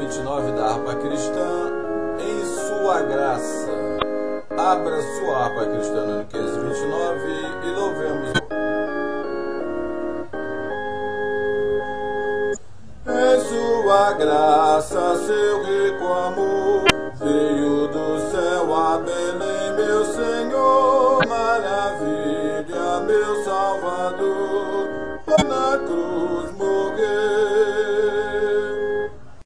529 da harpa cristã, em sua graça. Abra sua harpa cristã no 529 e louvemos. Em sua graça, seu